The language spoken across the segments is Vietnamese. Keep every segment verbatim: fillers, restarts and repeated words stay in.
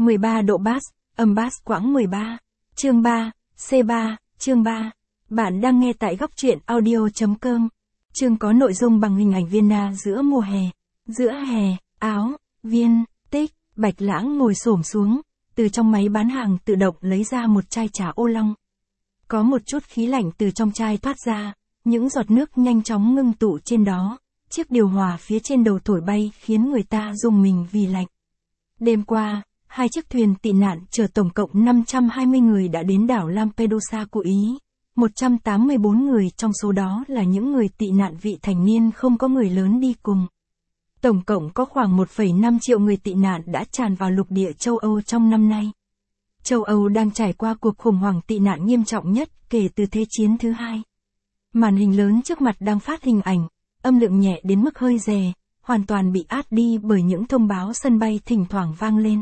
mười ba độ bass, âm bass quãng mười ba. Chương ba, C ba, chương ba. Bạn đang nghe tại góc truyện audio.com. Chương có nội dung bằng hình ảnh Vienna giữa mùa hè. Giữa hè, áo, viên, tích, Bạch Lãng ngồi xổm xuống, từ trong máy bán hàng tự động lấy ra một chai trà ô long. Có một chút khí lạnh từ trong chai thoát ra, những giọt nước nhanh chóng ngưng tụ trên đó. Chiếc điều hòa phía trên đầu thổi bay khiến người ta rùng mình vì lạnh. Đêm qua, hai chiếc thuyền tị nạn chở tổng cộng năm trăm hai mươi người đã đến đảo Lampedusa của Ý. một trăm tám mươi bốn người trong số đó là những người tị nạn vị thành niên không có người lớn đi cùng. Tổng cộng có khoảng một phẩy năm triệu người tị nạn đã tràn vào lục địa châu Âu trong năm nay. Châu Âu đang trải qua cuộc khủng hoảng tị nạn nghiêm trọng nhất kể từ Thế chiến thứ hai. Màn hình lớn trước mặt đang phát hình ảnh, âm lượng nhẹ đến mức hơi rè, hoàn toàn bị át đi bởi những thông báo sân bay thỉnh thoảng vang lên.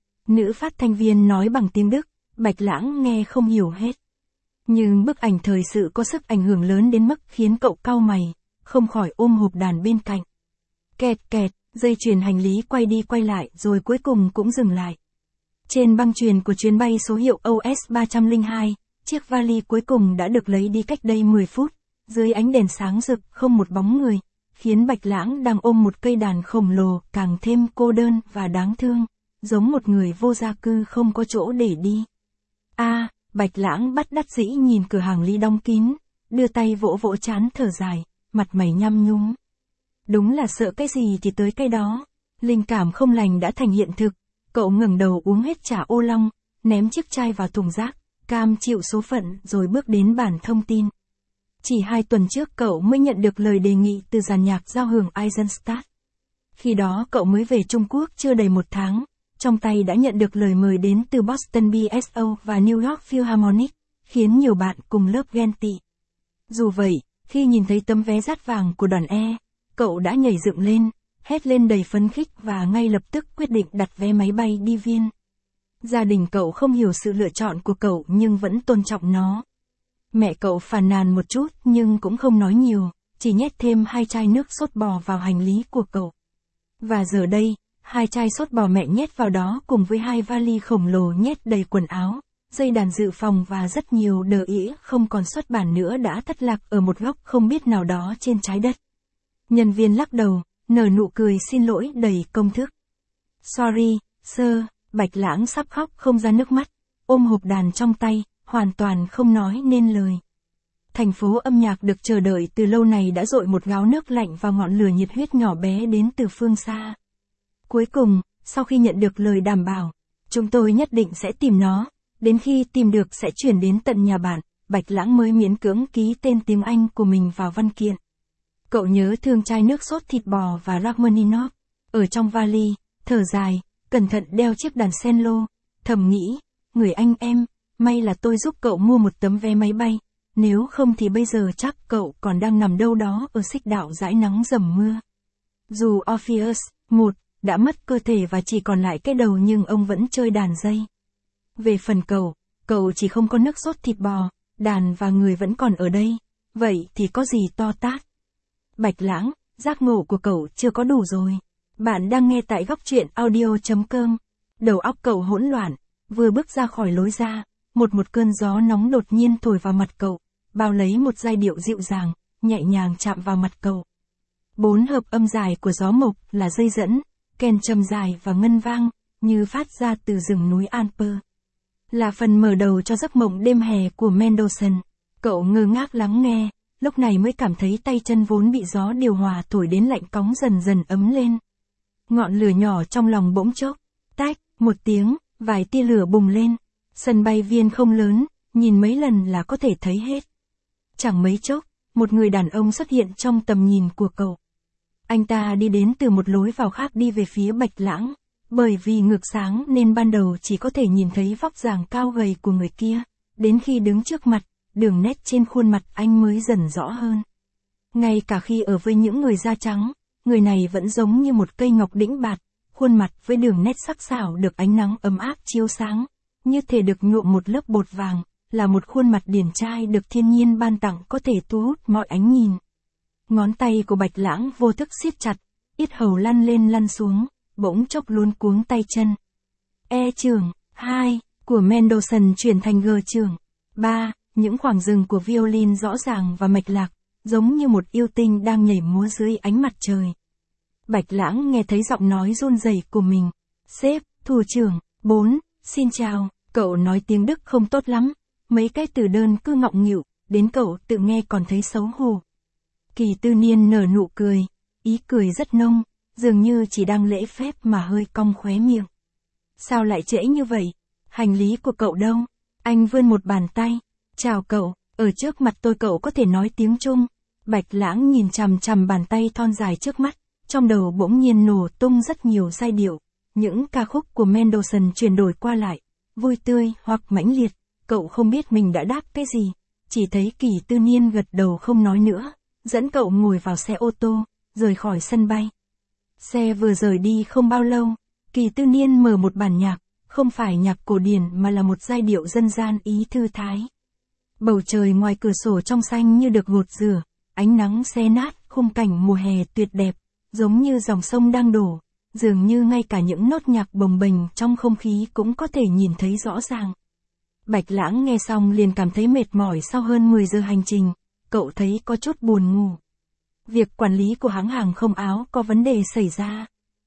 Nữ phát thanh viên nói bằng tiếng Đức, Bạch Lãng nghe không hiểu hết. Nhưng bức ảnh thời sự có sức ảnh hưởng lớn đến mức khiến cậu cau mày, không khỏi ôm hộp đàn bên cạnh. Kẹt kẹt, dây chuyền hành lý quay đi quay lại rồi cuối cùng cũng dừng lại. Trên băng chuyền của chuyến bay số hiệu O S ba không hai, chiếc vali cuối cùng đã được lấy đi cách đây mười phút, dưới ánh đèn sáng rực không một bóng người, khiến Bạch Lãng đang ôm một cây đàn khổng lồ càng thêm cô đơn và đáng thương, giống một người vô gia cư không có chỗ để đi. A, à, Bạch Lãng bất đắc dĩ nhìn cửa hàng ly đóng kín, đưa tay vỗ vỗ trán thở dài, mặt mày nhăm nhúm. Đúng là sợ cái gì thì tới cái đó, linh cảm không lành đã thành hiện thực, cậu ngẩng đầu uống hết trà ô long, ném chiếc chai vào thùng rác, cam chịu số phận rồi bước đến bản thông tin. Chỉ hai tuần trước cậu mới nhận được lời đề nghị từ dàn nhạc giao hưởng Eisenstadt. Khi đó cậu mới về Trung Quốc chưa đầy một tháng, trong tay đã nhận được lời mời đến từ Boston B S O và New York Philharmonic, khiến nhiều bạn cùng lớp ghen tị. Dù vậy, khi nhìn thấy tấm vé dát vàng của đoàn E, cậu đã nhảy dựng lên, hét lên đầy phấn khích và ngay lập tức quyết định đặt vé máy bay đi Viên. Gia đình cậu không hiểu sự lựa chọn của cậu nhưng vẫn tôn trọng nó. Mẹ cậu phàn nàn một chút nhưng cũng không nói nhiều, chỉ nhét thêm hai chai nước sốt bò vào hành lý của cậu. Và giờ đây, hai chai sốt bò mẹ nhét vào đó cùng với hai vali khổng lồ nhét đầy quần áo, dây đàn dự phòng và rất nhiều đờ ĩa không còn xuất bản nữa đã thất lạc ở một góc không biết nào đó trên trái đất. Nhân viên lắc đầu, nở nụ cười xin lỗi đầy công thức. Sorry, sir, Bạch Lãng sắp khóc không ra nước mắt, ôm hộp đàn trong tay, hoàn toàn không nói nên lời. Thành phố âm nhạc được chờ đợi từ lâu này đã dội một gáo nước lạnh vào ngọn lửa nhiệt huyết nhỏ bé đến từ phương xa. Cuối cùng, sau khi nhận được lời đảm bảo, chúng tôi nhất định sẽ tìm nó, đến khi tìm được sẽ chuyển đến tận nhà bạn, Bạch Lãng mới miễn cưỡng ký tên tiếng Anh của mình vào văn kiện. Cậu nhớ thương chai nước sốt thịt bò và Rachmaninoff, ở trong vali, thở dài, cẩn thận đeo chiếc đàn cello, thầm nghĩ, người anh em, may là tôi giúp cậu mua một tấm vé máy bay, nếu không thì bây giờ chắc cậu còn đang nằm đâu đó ở xích đạo dãi nắng dầm mưa. Dù Orpheus, một, đã mất cơ thể và chỉ còn lại cái đầu nhưng ông vẫn chơi đàn dây. Về phần cậu, cậu chỉ không có nước sốt thịt bò, đàn và người vẫn còn ở đây, vậy thì có gì to tát. Bạch Lãng, giác ngộ của cậu chưa có đủ rồi. Bạn đang nghe tại góc truyện audio.com. Đầu óc cậu hỗn loạn, vừa bước ra khỏi lối ra, một một cơn gió nóng đột nhiên thổi vào mặt cậu, bao lấy một giai điệu dịu dàng, nhẹ nhàng chạm vào mặt cậu. Bốn hợp âm dài của gió mộc là dây dẫn, kèn trầm dài và ngân vang, như phát ra từ rừng núi Alper. Là phần mở đầu cho giấc mộng đêm hè của Mendelssohn. Cậu ngơ ngác lắng nghe, lúc này mới cảm thấy tay chân vốn bị gió điều hòa thổi đến lạnh cóng dần dần ấm lên. Ngọn lửa nhỏ trong lòng bỗng chốc, tách, một tiếng, vài tia lửa bùng lên. Sân bay Viên không lớn, nhìn mấy lần là có thể thấy hết. Chẳng mấy chốc, một người đàn ông xuất hiện trong tầm nhìn của cậu. Anh ta đi đến từ một lối vào khác đi về phía Bạch Lãng, bởi vì ngược sáng nên ban đầu chỉ có thể nhìn thấy vóc dáng cao gầy của người kia, đến khi đứng trước mặt, đường nét trên khuôn mặt anh mới dần rõ hơn. Ngay cả khi ở với những người da trắng, người này vẫn giống như một cây ngọc đĩnh bạt, khuôn mặt với đường nét sắc sảo được ánh nắng ấm áp chiếu sáng, như thể được nhuộm một lớp bột vàng, là một khuôn mặt điển trai được thiên nhiên ban tặng có thể thu hút mọi ánh nhìn. Ngón tay của Bạch Lãng vô thức siết chặt, yết hầu lăn lên lăn xuống, bỗng chốc luống cuống tay chân. E trường. hai. Của Mendelssohn chuyển thành G trường. ba. Những khoảng dừng của violin rõ ràng và mạch lạc, giống như một yêu tinh đang nhảy múa dưới ánh mặt trời. Bạch Lãng nghe thấy giọng nói run rẩy của mình. Sếp, thủ trưởng. bốn. Xin chào, cậu nói tiếng Đức không tốt lắm. Mấy cái từ đơn cứ ngọng nghịu, đến cậu tự nghe còn thấy xấu hổ. Kỳ Tư Niên nở nụ cười, ý cười rất nông, dường như chỉ đang lễ phép mà hơi cong khóe miệng. Sao lại trễ như vậy? Hành lý của cậu đâu? Anh vươn một bàn tay. Chào cậu, ở trước mặt tôi cậu có thể nói tiếng Trung. Bạch Lãng nhìn chằm chằm bàn tay thon dài trước mắt, trong đầu bỗng nhiên nổ tung rất nhiều giai điệu. Những ca khúc của Mendelssohn chuyển đổi qua lại, vui tươi hoặc mãnh liệt, cậu không biết mình đã đáp cái gì, chỉ thấy Kỳ Tư Niên gật đầu không nói nữa, dẫn cậu ngồi vào xe ô tô, rời khỏi sân bay. Xe vừa rời đi không bao lâu, Kỳ Tư Niên mở một bản nhạc, không phải nhạc cổ điển mà là một giai điệu dân gian ý thư thái. Bầu trời ngoài cửa sổ trong xanh như được gột rửa, ánh nắng xé nát khung cảnh mùa hè tuyệt đẹp, giống như dòng sông đang đổ. Dường như ngay cả những nốt nhạc bồng bềnh trong không khí cũng có thể nhìn thấy rõ ràng. Bạch Lãng nghe xong liền cảm thấy mệt mỏi sau hơn mười giờ hành trình, cậu thấy có chút buồn ngủ. Việc quản lý của hãng hàng không Áo có vấn đề xảy ra.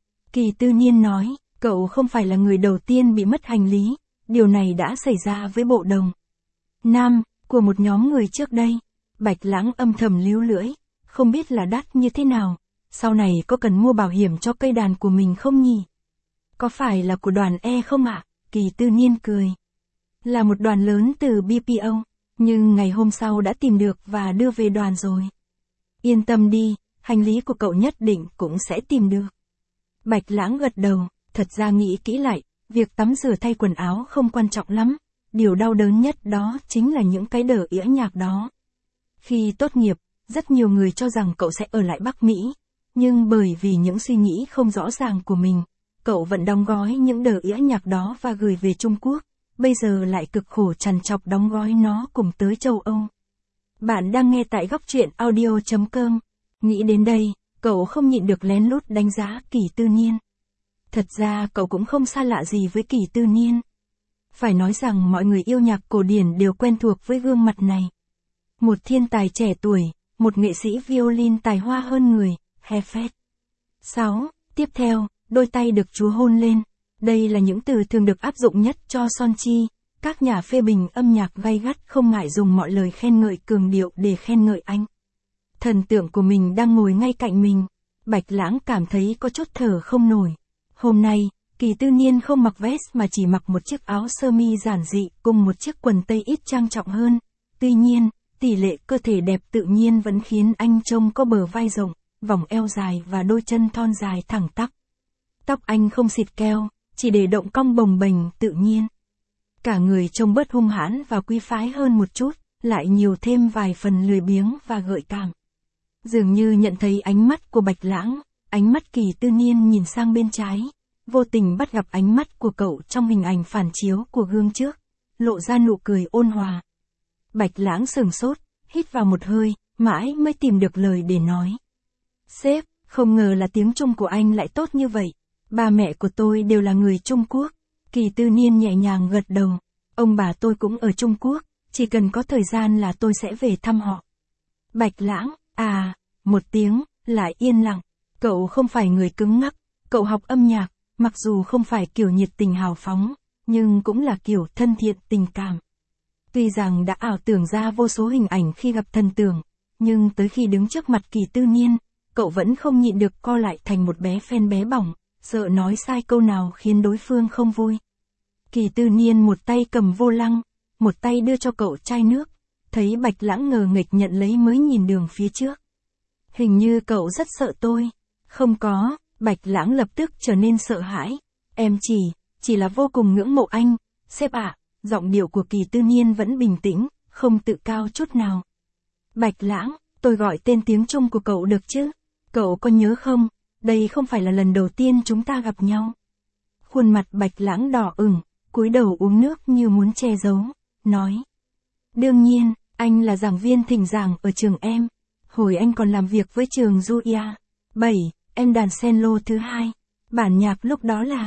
Kỳ Tư Niên nói, cậu không phải là người đầu tiên bị mất hành lý, điều này đã xảy ra với bộ đồng Nam, của một nhóm người trước đây. Bạch Lãng âm thầm líu lưỡi, không biết là đắt như thế nào. Sau này có cần mua bảo hiểm cho cây đàn của mình không nhỉ? Có phải là của đoàn E không ạ? À? Kỳ Tư Niên cười. Là một đoàn lớn từ bê pê ô, nhưng ngày hôm sau đã tìm được và đưa về đoàn rồi. Yên tâm đi, hành lý của cậu nhất định cũng sẽ tìm được. Bạch Lãng gật đầu, thật ra nghĩ kỹ lại, việc tắm rửa thay quần áo không quan trọng lắm. Điều đau đớn nhất đó chính là những cái đờ ĩa nhạc đó. Khi tốt nghiệp, rất nhiều người cho rằng cậu sẽ ở lại Bắc Mỹ. Nhưng bởi vì những suy nghĩ không rõ ràng của mình, cậu vẫn đóng gói những đờ ĩa nhạc đó và gửi về Trung Quốc, bây giờ lại cực khổ trằn trọc đóng gói nó cùng tới châu Âu. Bạn đang nghe tại góc truyện audio chấm com. Nghĩ đến đây, cậu không nhịn được lén lút đánh giá Kỳ Tư Niên. Thật ra cậu cũng không xa lạ gì với Kỳ Tư Niên. Phải nói rằng mọi người yêu nhạc cổ điển đều quen thuộc với gương mặt này. Một thiên tài trẻ tuổi, một nghệ sĩ violin tài hoa hơn người. Hefet. sáu. Tiếp theo, đôi tay được Chúa hôn lên. Đây là những từ thường được áp dụng nhất cho Son Chi. Các nhà phê bình âm nhạc gay gắt không ngại dùng mọi lời khen ngợi cường điệu để khen ngợi anh. Thần tượng của mình đang ngồi ngay cạnh mình. Bạch Lãng cảm thấy có chút thở không nổi. Hôm nay, Kỳ Tư Niên không mặc vest mà chỉ mặc một chiếc áo sơ mi giản dị cùng một chiếc quần tây ít trang trọng hơn. Tuy nhiên, tỷ lệ cơ thể đẹp tự nhiên vẫn khiến anh trông có bờ vai rộng, vòng eo dài và đôi chân thon dài thẳng tắp. Tóc anh không xịt keo, chỉ để động cong bồng bềnh tự nhiên. Cả người trông bớt hung hãn và quý phái hơn một chút, lại nhiều thêm vài phần lười biếng và gợi cảm. Dường như nhận thấy ánh mắt của Bạch Lãng, ánh mắt Kỳ Tư Niên nhìn sang bên trái, vô tình bắt gặp ánh mắt của cậu trong hình ảnh phản chiếu của gương trước, lộ ra nụ cười ôn hòa. Bạch Lãng sửng sốt, hít vào một hơi, mãi mới tìm được lời để nói. Sếp, không ngờ là tiếng Trung của anh lại tốt như vậy. Ba mẹ của tôi đều là người Trung Quốc. Kỳ Tư Niên nhẹ nhàng gật đầu. Ông bà tôi cũng ở Trung Quốc, chỉ cần có thời gian là tôi sẽ về thăm họ. Bạch Lãng, à, một tiếng, lại yên lặng. Cậu không phải người cứng ngắc, cậu học âm nhạc, mặc dù không phải kiểu nhiệt tình hào phóng, nhưng cũng là kiểu thân thiện tình cảm. Tuy rằng đã ảo tưởng ra vô số hình ảnh khi gặp thần tượng, nhưng tới khi đứng trước mặt Kỳ Tư Niên, cậu vẫn không nhịn được co lại thành một bé phen bé bỏng, sợ nói sai câu nào khiến đối phương không vui. Kỳ Tư Niên một tay cầm vô lăng, một tay đưa cho cậu chai nước, thấy Bạch Lãng ngờ nghịch nhận lấy mới nhìn đường phía trước. Hình như cậu rất sợ tôi. Không có, Bạch Lãng lập tức trở nên sợ hãi. Em chỉ, chỉ là vô cùng ngưỡng mộ anh, sếp ạ. Giọng điệu của Kỳ Tư Niên vẫn bình tĩnh, không tự cao chút nào. Bạch Lãng, tôi gọi tên tiếng Trung của cậu được chứ? Cậu có nhớ không? Đây không phải là lần đầu tiên chúng ta gặp nhau. Khuôn mặt Bạch Lãng đỏ ửng, cúi đầu uống nước như muốn che giấu, nói. Đương nhiên, anh là giảng viên thỉnh giảng ở trường em. Hồi anh còn làm việc với trường Julia. bảy, em đàn cello thứ hai. Bản nhạc lúc đó là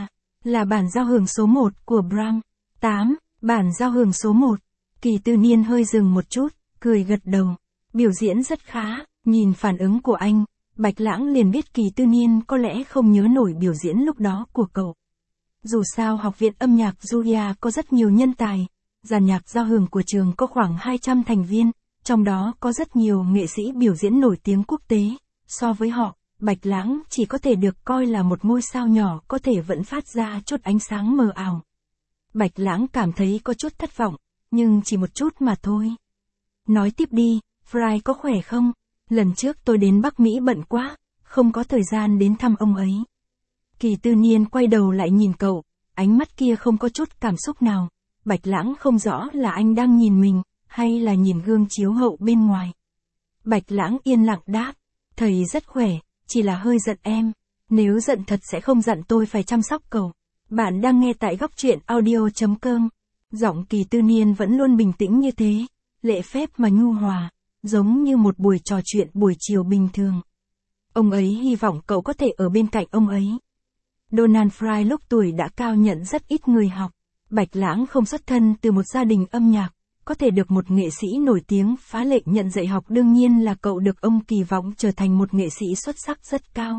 là bản giao hưởng số một của Brahms. tám. Bản giao hưởng số một. Kỳ Tư Niên hơi dừng một chút, cười gật đầu. Biểu diễn rất khá, nhìn phản ứng của anh, Bạch Lãng liền biết Kỳ Tư Niên có lẽ không nhớ nổi biểu diễn lúc đó của cậu. Dù sao học viện âm nhạc Julia có rất nhiều nhân tài, dàn nhạc giao hưởng của trường có khoảng hai trăm thành viên, trong đó có rất nhiều nghệ sĩ biểu diễn nổi tiếng quốc tế. So với họ, Bạch Lãng chỉ có thể được coi là một ngôi sao nhỏ có thể vẫn phát ra chút ánh sáng mờ ảo. Bạch Lãng cảm thấy có chút thất vọng, nhưng chỉ một chút mà thôi. Nói tiếp đi, Fry có khỏe không? Lần trước tôi đến Bắc Mỹ bận quá, không có thời gian đến thăm ông ấy. Kỳ Tư Niên quay đầu lại nhìn cậu, ánh mắt kia không có chút cảm xúc nào. Bạch Lãng không rõ là anh đang nhìn mình, hay là nhìn gương chiếu hậu bên ngoài. Bạch Lãng yên lặng đáp, thầy rất khỏe, chỉ là hơi giận em. Nếu giận thật sẽ không dặn tôi phải chăm sóc cậu. Bạn đang nghe tại góc truyện audio.com. Giọng Kỳ Tư Niên vẫn luôn bình tĩnh như thế, lễ phép mà nhu hòa, giống như một buổi trò chuyện buổi chiều bình thường. Ông ấy hy vọng cậu có thể ở bên cạnh ông ấy. Donald Fry lúc tuổi đã cao nhận rất ít người học. Bạch Lãng không xuất thân từ một gia đình âm nhạc, có thể được một nghệ sĩ nổi tiếng phá lệ nhận dạy học đương nhiên là cậu được ông kỳ vọng trở thành một nghệ sĩ xuất sắc rất cao.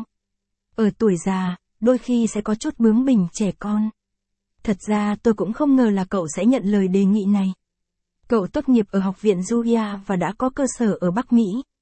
Ở tuổi già, đôi khi sẽ có chút bướng bỉnh trẻ con. Thật ra tôi cũng không ngờ là cậu sẽ nhận lời đề nghị này. Cậu tốt nghiệp ở học viện Julia và đã có cơ sở ở Bắc Mỹ.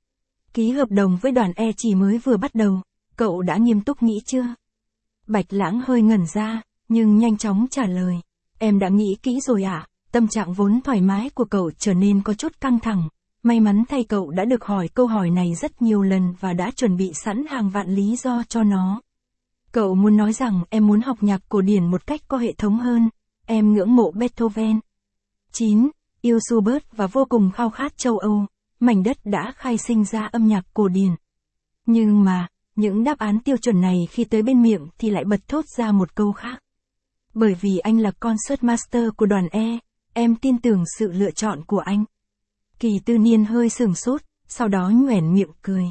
Ký hợp đồng với đoàn E chỉ mới vừa bắt đầu, cậu đã nghiêm túc nghĩ chưa? Bạch Lãng hơi ngẩn ra, nhưng nhanh chóng trả lời. Em đã nghĩ kỹ rồi ạ. À? Tâm trạng vốn thoải mái của cậu trở nên có chút căng thẳng. May mắn thay cậu đã được hỏi câu hỏi này rất nhiều lần và đã chuẩn bị sẵn hàng vạn lý do cho nó. Cậu muốn nói rằng em muốn học nhạc cổ điển một cách có hệ thống hơn. Em ngưỡng mộ Beethoven. chín. Yêu Schubert và vô cùng khao khát châu Âu. Mảnh đất đã khai sinh ra âm nhạc cổ điển. Nhưng mà, những đáp án tiêu chuẩn này khi tới bên miệng thì lại bật thốt ra một câu khác. Bởi vì anh là Concertmaster của đoàn E, em tin tưởng sự lựa chọn của anh. Kỳ Tư Niên hơi sửng sốt, sau đó nhoẻn miệng cười.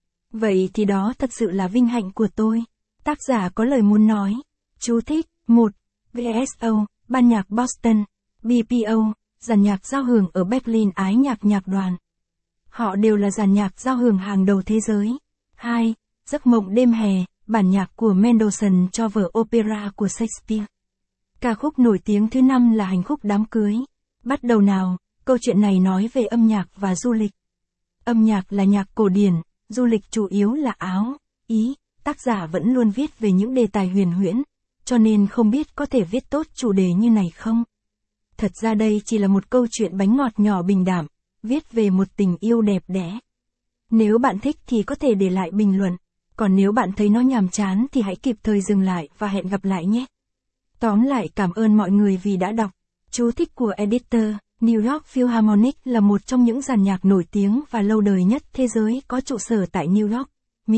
Vậy thì đó thật sự là vinh hạnh của tôi. Tác giả có lời muốn nói. Chú thích. một. vê ét o, ban nhạc Boston. bê pê o, dàn nhạc giao hưởng ở Berlin ái nhạc nhạc đoàn. Họ đều là dàn nhạc giao hưởng hàng đầu thế giới. hai. Giấc mộng đêm hè, bản nhạc của Mendelssohn cho vở opera của Shakespeare. Ca khúc nổi tiếng thứ năm là hành khúc đám cưới. Bắt đầu nào, câu chuyện này nói về âm nhạc và du lịch. Âm nhạc là nhạc cổ điển, du lịch chủ yếu là Áo, Ý. Tác giả vẫn luôn viết về những đề tài huyền huyễn, cho nên không biết có thể viết tốt chủ đề như này không. Thật ra đây chỉ là một câu chuyện bánh ngọt nhỏ bình đảm, viết về một tình yêu đẹp đẽ. Nếu bạn thích thì có thể để lại bình luận, còn nếu bạn thấy nó nhàm chán thì hãy kịp thời dừng lại và hẹn gặp lại nhé. Tóm lại cảm ơn mọi người vì đã đọc. Chú thích của editor, New York Philharmonic là một trong những dàn nhạc nổi tiếng và lâu đời nhất thế giới có trụ sở tại New York, Mỹ.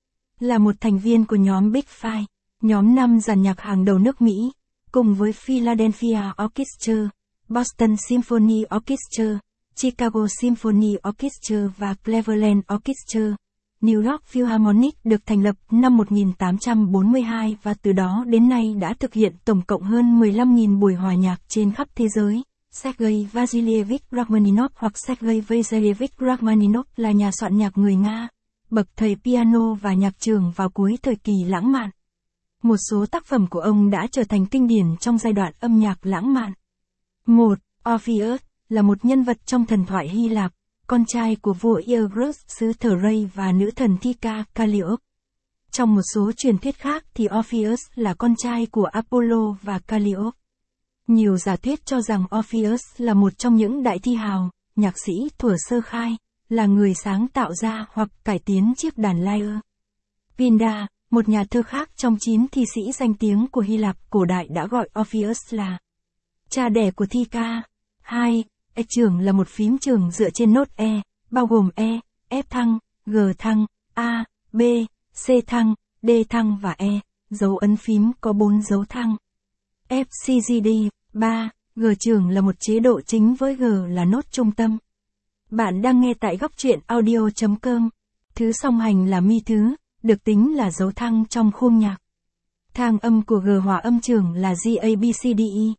Là một thành viên của nhóm Big Five, nhóm năm dàn nhạc hàng đầu nước Mỹ, cùng với Philadelphia Orchestra, Boston Symphony Orchestra, Chicago Symphony Orchestra và Cleveland Orchestra. New York Philharmonic được thành lập năm một nghìn tám trăm bốn mươi hai và từ đó đến nay đã thực hiện tổng cộng hơn mười lăm nghìn buổi hòa nhạc trên khắp thế giới. Sergei Vasilievich Rachmaninov hoặc Sergei Vasilievich Rachmaninov là nhà soạn nhạc người Nga, bậc thầy piano và nhạc trưởng vào cuối thời kỳ lãng mạn. Một số tác phẩm của ông đã trở thành kinh điển trong giai đoạn âm nhạc lãng mạn. một. Orpheus là một nhân vật trong thần thoại Hy Lạp, con trai của vua Aegeus xứ Thrace và nữ thần Thika Calliope. Trong một số truyền thuyết khác thì Orpheus là con trai của Apollo và Calliope. Nhiều giả thuyết cho rằng Orpheus là một trong những đại thi hào, nhạc sĩ thuở sơ khai, là người sáng tạo ra hoặc cải tiến chiếc đàn lyre. Pindar, một nhà thơ khác trong chín thi sĩ danh tiếng của Hy Lạp cổ đại đã gọi Orpheus là cha đẻ của Thika. hai. E trưởng là một phím trường dựa trên nốt E, bao gồm E, F thăng, G thăng, A, B, C thăng, D thăng và E. Dấu ấn phím có bốn dấu thăng. F C G D. ba. G trưởng là một chế độ chính với G là nốt trung tâm. Bạn đang nghe tại góc truyện audio.com. Thứ song hành là mi thứ, được tính là dấu thăng trong khung nhạc. Thang âm của G hòa âm trường là G A B C D E.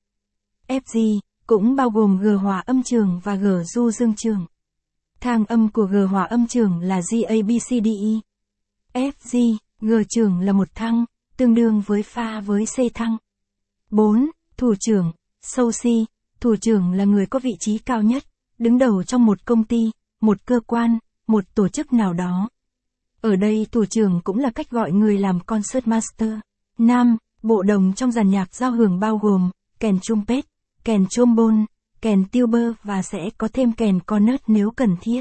F G, cũng bao gồm G hòa âm trường và G du dương trường. Thang âm của G hòa âm trường là G A B C D E. F G, G trường là một thăng, tương đương với pha với C thăng. bốn. Thủ trưởng, sâu C, thủ trưởng là người có vị trí cao nhất, đứng đầu trong một công ty, một cơ quan, một tổ chức nào đó. Ở đây thủ trưởng cũng là cách gọi người làm concert master. năm. Bộ đồng trong dàn nhạc giao hưởng bao gồm kèn trumpet, kèn trombone, kèn tuba và sẽ có thêm kèn cornet nếu cần thiết.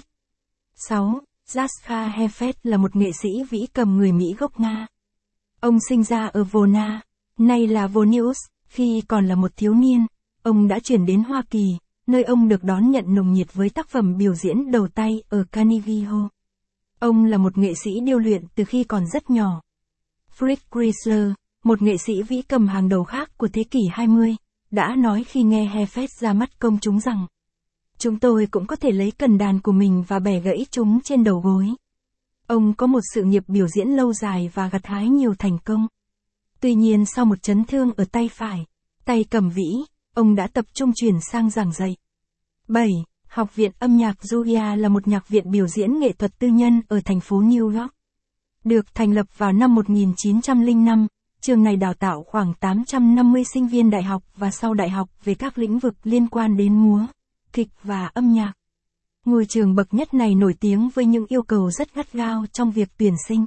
sáu. Jascha Heifetz là một nghệ sĩ vĩ cầm người Mỹ gốc Nga. Ông sinh ra ở Volna, nay là Vilnius, khi còn là một thiếu niên, ông đã chuyển đến Hoa Kỳ, nơi ông được đón nhận nồng nhiệt với tác phẩm biểu diễn đầu tay ở Carnegie Hall. Ông là một nghệ sĩ điêu luyện từ khi còn rất nhỏ. Fritz Kreisler, một nghệ sĩ vĩ cầm hàng đầu khác của thế kỷ hai mươi, đã nói khi nghe Heifetz ra mắt công chúng rằng: "Chúng tôi cũng có thể lấy cần đàn của mình và bẻ gãy chúng trên đầu gối." Ông có một sự nghiệp biểu diễn lâu dài và gặt hái nhiều thành công. Tuy nhiên sau một chấn thương ở tay phải, tay cầm vĩ, ông đã tập trung chuyển sang giảng dạy. bảy. Học viện âm nhạc Juilliard là một nhạc viện biểu diễn nghệ thuật tư nhân ở thành phố New York. Được thành lập vào năm một nghìn chín trăm lẻ năm, trường này đào tạo khoảng tám trăm năm mươi sinh viên đại học và sau đại học về các lĩnh vực liên quan đến múa, kịch và âm nhạc. Ngôi trường bậc nhất này nổi tiếng với những yêu cầu rất gắt gao trong việc tuyển sinh.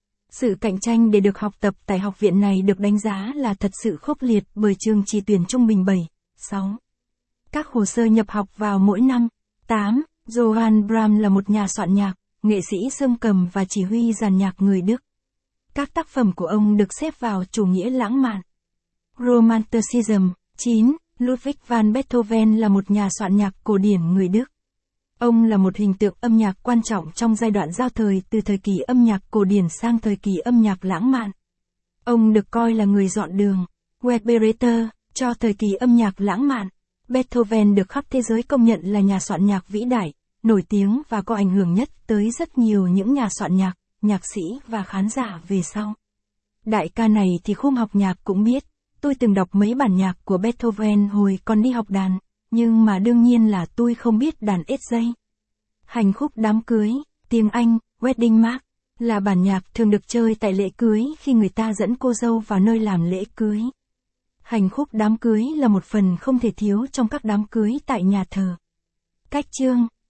Sự cạnh tranh để được học tập tại học viện này được đánh giá là thật sự khốc liệt bởi trường chỉ tuyển trung bình bảy, sáu. Các hồ sơ nhập học vào mỗi năm. tám. Johann Brahms là một nhà soạn nhạc, nghệ sĩ xương cầm và chỉ huy dàn nhạc người Đức. Các tác phẩm của ông được xếp vào chủ nghĩa lãng mạn. Romanticism. chín. Ludwig van Beethoven là một nhà soạn nhạc cổ điển người Đức. Ông là một hình tượng âm nhạc quan trọng trong giai đoạn giao thời từ thời kỳ âm nhạc cổ điển sang thời kỳ âm nhạc lãng mạn. Ông được coi là người dọn đường, Wegbereiter, cho thời kỳ âm nhạc lãng mạn. Beethoven được khắp thế giới công nhận là nhà soạn nhạc vĩ đại, nổi tiếng và có ảnh hưởng nhất tới rất nhiều những nhà soạn nhạc, nhạc sĩ và khán giả về sau. Đại ca này thì khung học nhạc cũng biết, tôi từng đọc mấy bản nhạc của Beethoven hồi còn đi học đàn, nhưng mà đương nhiên là tôi không biết đàn ét dây. Hành khúc đám cưới, tiếng Anh, Wedding March, là bản nhạc thường được chơi tại lễ cưới khi người ta dẫn cô dâu vào nơi làm lễ cưới. Hành khúc đám cưới là một phần không thể thiếu trong các đám cưới tại nhà thờ. Cách chương